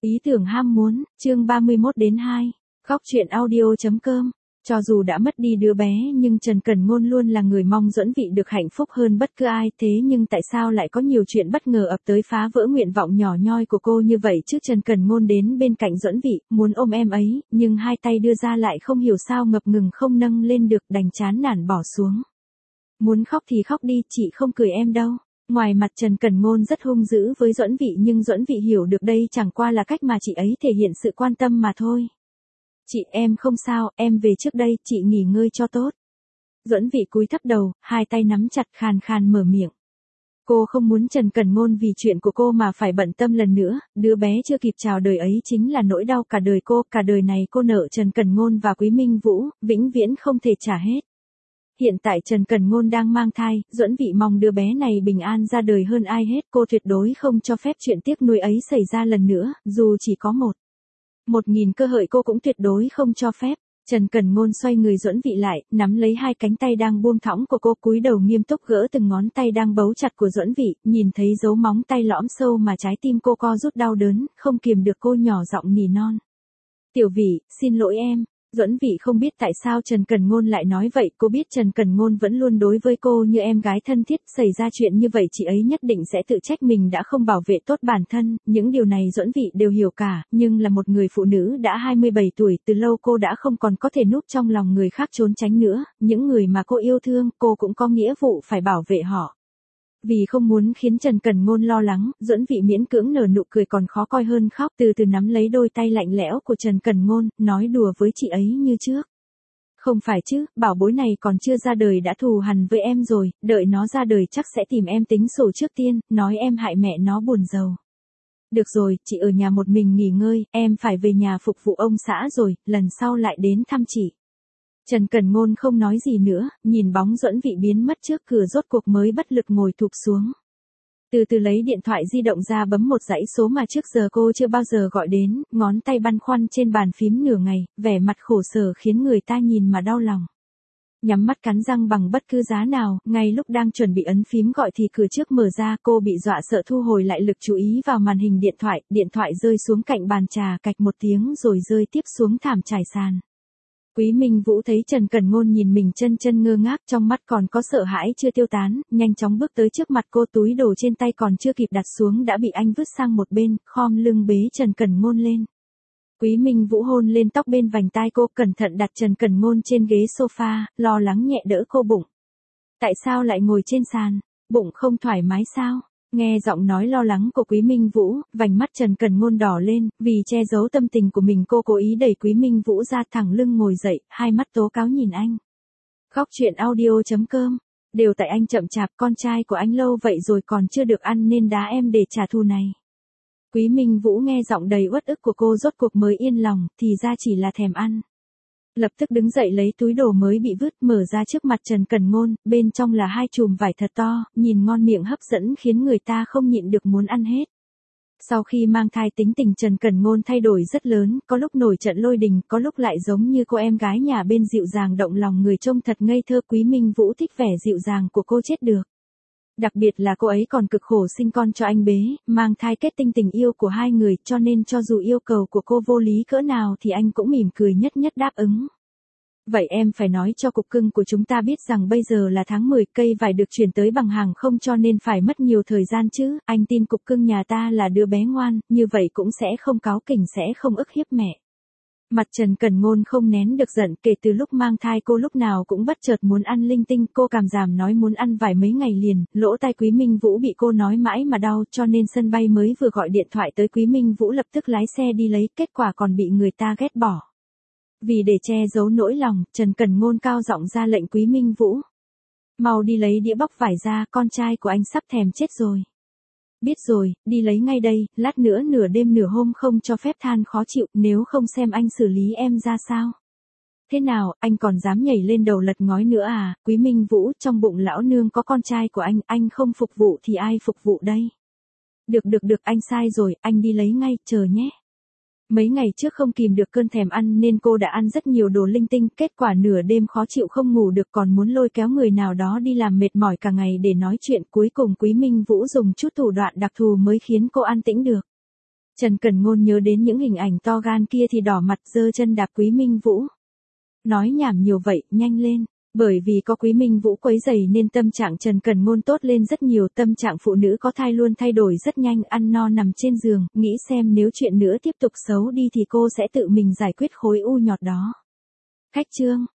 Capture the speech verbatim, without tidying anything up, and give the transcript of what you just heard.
Ý tưởng ham muốn, chương ba mươi mốt đến hai. Khóc chuyện audio.com. Cho dù đã mất đi đứa bé nhưng Trần Cẩn Ngôn luôn là người mong Duẫn Vị được hạnh phúc hơn bất cứ ai, thế nhưng tại sao lại có nhiều chuyện bất ngờ ập tới phá vỡ nguyện vọng nhỏ nhoi của cô như vậy chứ? Trần Cẩn Ngôn đến bên cạnh Duẫn Vị, muốn ôm em ấy, nhưng hai tay đưa ra lại không hiểu sao ngập ngừng không nâng lên được, đành chán nản bỏ xuống. Muốn khóc thì khóc đi, chị không cười em đâu. Ngoài mặt Trần Cẩn Ngôn rất hung dữ với Duẫn Vị nhưng Duẫn Vị hiểu được đây chẳng qua là cách mà chị ấy thể hiện sự quan tâm mà thôi. Chị, em không sao, em về trước đây, chị nghỉ ngơi cho tốt. Duẫn Vị cúi thấp đầu, hai tay nắm chặt, khàn khàn mở miệng. Cô không muốn Trần Cẩn Ngôn vì chuyện của cô mà phải bận tâm lần nữa, đứa bé chưa kịp chào đời ấy chính là nỗi đau cả đời cô, cả đời này cô nợ Trần Cẩn Ngôn và Quý Minh Vũ, vĩnh viễn không thể trả hết. Hiện tại Trần Cẩn Ngôn đang mang thai, Duẫn Vị mong đứa bé này bình an ra đời hơn ai hết, cô tuyệt đối không cho phép chuyện tiếc nuối ấy xảy ra lần nữa, dù chỉ có một. Một nghìn cơ hội cô cũng tuyệt đối không cho phép. Trần Cẩn Ngôn xoay người Duẫn Vị lại, nắm lấy hai cánh tay đang buông thõng của cô, cúi đầu nghiêm túc gỡ từng ngón tay đang bấu chặt của Duẫn Vị, nhìn thấy dấu móng tay lõm sâu mà trái tim cô co rút đau đớn, không kiềm được cô nhỏ giọng nỉ non. Tiểu Vị, xin lỗi em. Duẫn Vị không biết tại sao Trần Cẩn Ngôn lại nói vậy, cô biết Trần Cẩn Ngôn vẫn luôn đối với cô như em gái thân thiết, xảy ra chuyện như vậy chị ấy nhất định sẽ tự trách mình đã không bảo vệ tốt bản thân, những điều này Duẫn Vị đều hiểu cả, nhưng là một người phụ nữ đã hai mươi bảy tuổi, từ lâu cô đã không còn có thể núp trong lòng người khác trốn tránh nữa, những người mà cô yêu thương, cô cũng có nghĩa vụ phải bảo vệ họ. Vì không muốn khiến Trần Cẩn Ngôn lo lắng, Duẫn Vị miễn cưỡng nở nụ cười còn khó coi hơn khóc, từ từ nắm lấy đôi tay lạnh lẽo của Trần Cẩn Ngôn, nói đùa với chị ấy như trước. Không phải chứ, bảo bối này còn chưa ra đời đã thù hằn với em rồi, đợi nó ra đời chắc sẽ tìm em tính sổ trước tiên, nói em hại mẹ nó buồn rầu. Được rồi, chị ở nhà một mình nghỉ ngơi, em phải về nhà phục vụ ông xã rồi, lần sau lại đến thăm chị. Trần Cẩn Ngôn không nói gì nữa, nhìn bóng Duẫn Vị biến mất trước cửa rốt cuộc mới bất lực ngồi thụp xuống. Từ từ lấy điện thoại di động ra bấm một dãy số mà trước giờ cô chưa bao giờ gọi đến, ngón tay băn khoăn trên bàn phím nửa ngày, vẻ mặt khổ sở khiến người ta nhìn mà đau lòng. Nhắm mắt cắn răng bằng bất cứ giá nào, ngay lúc đang chuẩn bị ấn phím gọi thì cửa trước mở ra, cô bị dọa sợ thu hồi lại lực chú ý vào màn hình điện thoại, điện thoại rơi xuống cạnh bàn trà cạch một tiếng rồi rơi tiếp xuống thảm trải sàn. Quý Minh Vũ thấy Trần Cẩn Ngôn nhìn mình chân chân ngơ ngác, trong mắt còn có sợ hãi chưa tiêu tán, nhanh chóng bước tới trước mặt cô, túi đồ trên tay còn chưa kịp đặt xuống đã bị anh vứt sang một bên, khom lưng bế Trần Cẩn Ngôn lên. Quý Minh Vũ hôn lên tóc bên vành tai cô, cẩn thận đặt Trần Cẩn Ngôn trên ghế sofa, lo lắng nhẹ đỡ cô bụng. Tại sao lại ngồi trên sàn? Bụng không thoải mái sao? Nghe giọng nói lo lắng của Quý Minh Vũ, vành mắt Trần Cẩn Ngôn đỏ lên, vì che giấu tâm tình của mình cô cố ý đẩy Quý Minh Vũ ra, thẳng lưng ngồi dậy, hai mắt tố cáo nhìn anh. Khóc chuyện audio.com. Đều tại anh chậm chạp, con trai của anh lâu vậy rồi còn chưa được ăn nên đá em để trả thù này. Quý Minh Vũ nghe giọng đầy uất ức của cô rốt cuộc mới yên lòng, thì ra chỉ là thèm ăn. Lập tức đứng dậy lấy túi đồ mới bị vứt mở ra trước mặt Trần Cẩn Ngôn, bên trong là hai chùm vải thật to, nhìn ngon miệng hấp dẫn khiến người ta không nhịn được muốn ăn hết. Sau khi mang thai tính tình Trần Cẩn Ngôn thay đổi rất lớn, có lúc nổi trận lôi đình, có lúc lại giống như cô em gái nhà bên dịu dàng động lòng người, trông thật ngây thơ. Quý Minh Vũ thích vẻ dịu dàng của cô chết được. Đặc biệt là cô ấy còn cực khổ sinh con cho anh bế, mang thai kết tinh tình yêu của hai người, cho nên cho dù yêu cầu của cô vô lý cỡ nào thì anh cũng mỉm cười nhất nhất đáp ứng. Vậy em phải nói cho cục cưng của chúng ta biết rằng bây giờ là tháng mười, cây vải được chuyển tới bằng hàng không cho nên phải mất nhiều thời gian chứ, anh tin cục cưng nhà ta là đứa bé ngoan, như vậy cũng sẽ không cáu kỉnh, sẽ không ức hiếp mẹ. Mặt Trần Cẩn Ngôn không nén được giận, kể từ lúc mang thai cô lúc nào cũng bất chợt muốn ăn linh tinh, cô cảm giảm nói muốn ăn vài mấy ngày liền, lỗ tai Quý Minh Vũ bị cô nói mãi mà đau, cho nên sân bay mới vừa gọi điện thoại tới Quý Minh Vũ lập tức lái xe đi lấy, kết quả còn bị người ta ghét bỏ. Vì để che giấu nỗi lòng, Trần Cẩn Ngôn cao giọng ra lệnh Quý Minh Vũ. Mau đi lấy đĩa bóc vải ra, con trai của anh sắp thèm chết rồi. Biết rồi, đi lấy ngay đây, lát nữa nửa đêm nửa hôm không cho phép than khó chịu, nếu không xem anh xử lý em ra sao. Thế nào, anh còn dám nhảy lên đầu lật ngói nữa à? Quý Minh Vũ, trong bụng lão nương có con trai của anh, anh không phục vụ thì ai phục vụ đây? Được được được, anh sai rồi, anh đi lấy ngay, chờ nhé. Mấy ngày trước không kìm được cơn thèm ăn nên cô đã ăn rất nhiều đồ linh tinh, kết quả nửa đêm khó chịu không ngủ được, còn muốn lôi kéo người nào đó đi làm mệt mỏi cả ngày để nói chuyện, cuối cùng Quý Minh Vũ dùng chút thủ đoạn đặc thù mới khiến cô an tĩnh được. Trần Cẩn Ngôn nhớ đến những hình ảnh to gan kia thì đỏ mặt giơ chân đạp Quý Minh Vũ. Nói nhảm nhiều vậy, nhanh lên. Bởi vì có Quý Minh Vũ quấy rầy nên tâm trạng Trần Cẩn Ngôn tốt lên rất nhiều, tâm trạng phụ nữ có thai luôn thay đổi rất nhanh, ăn no nằm trên giường, nghĩ xem nếu chuyện nữa tiếp tục xấu đi thì cô sẽ tự mình giải quyết khối u nhọt đó. Khách chương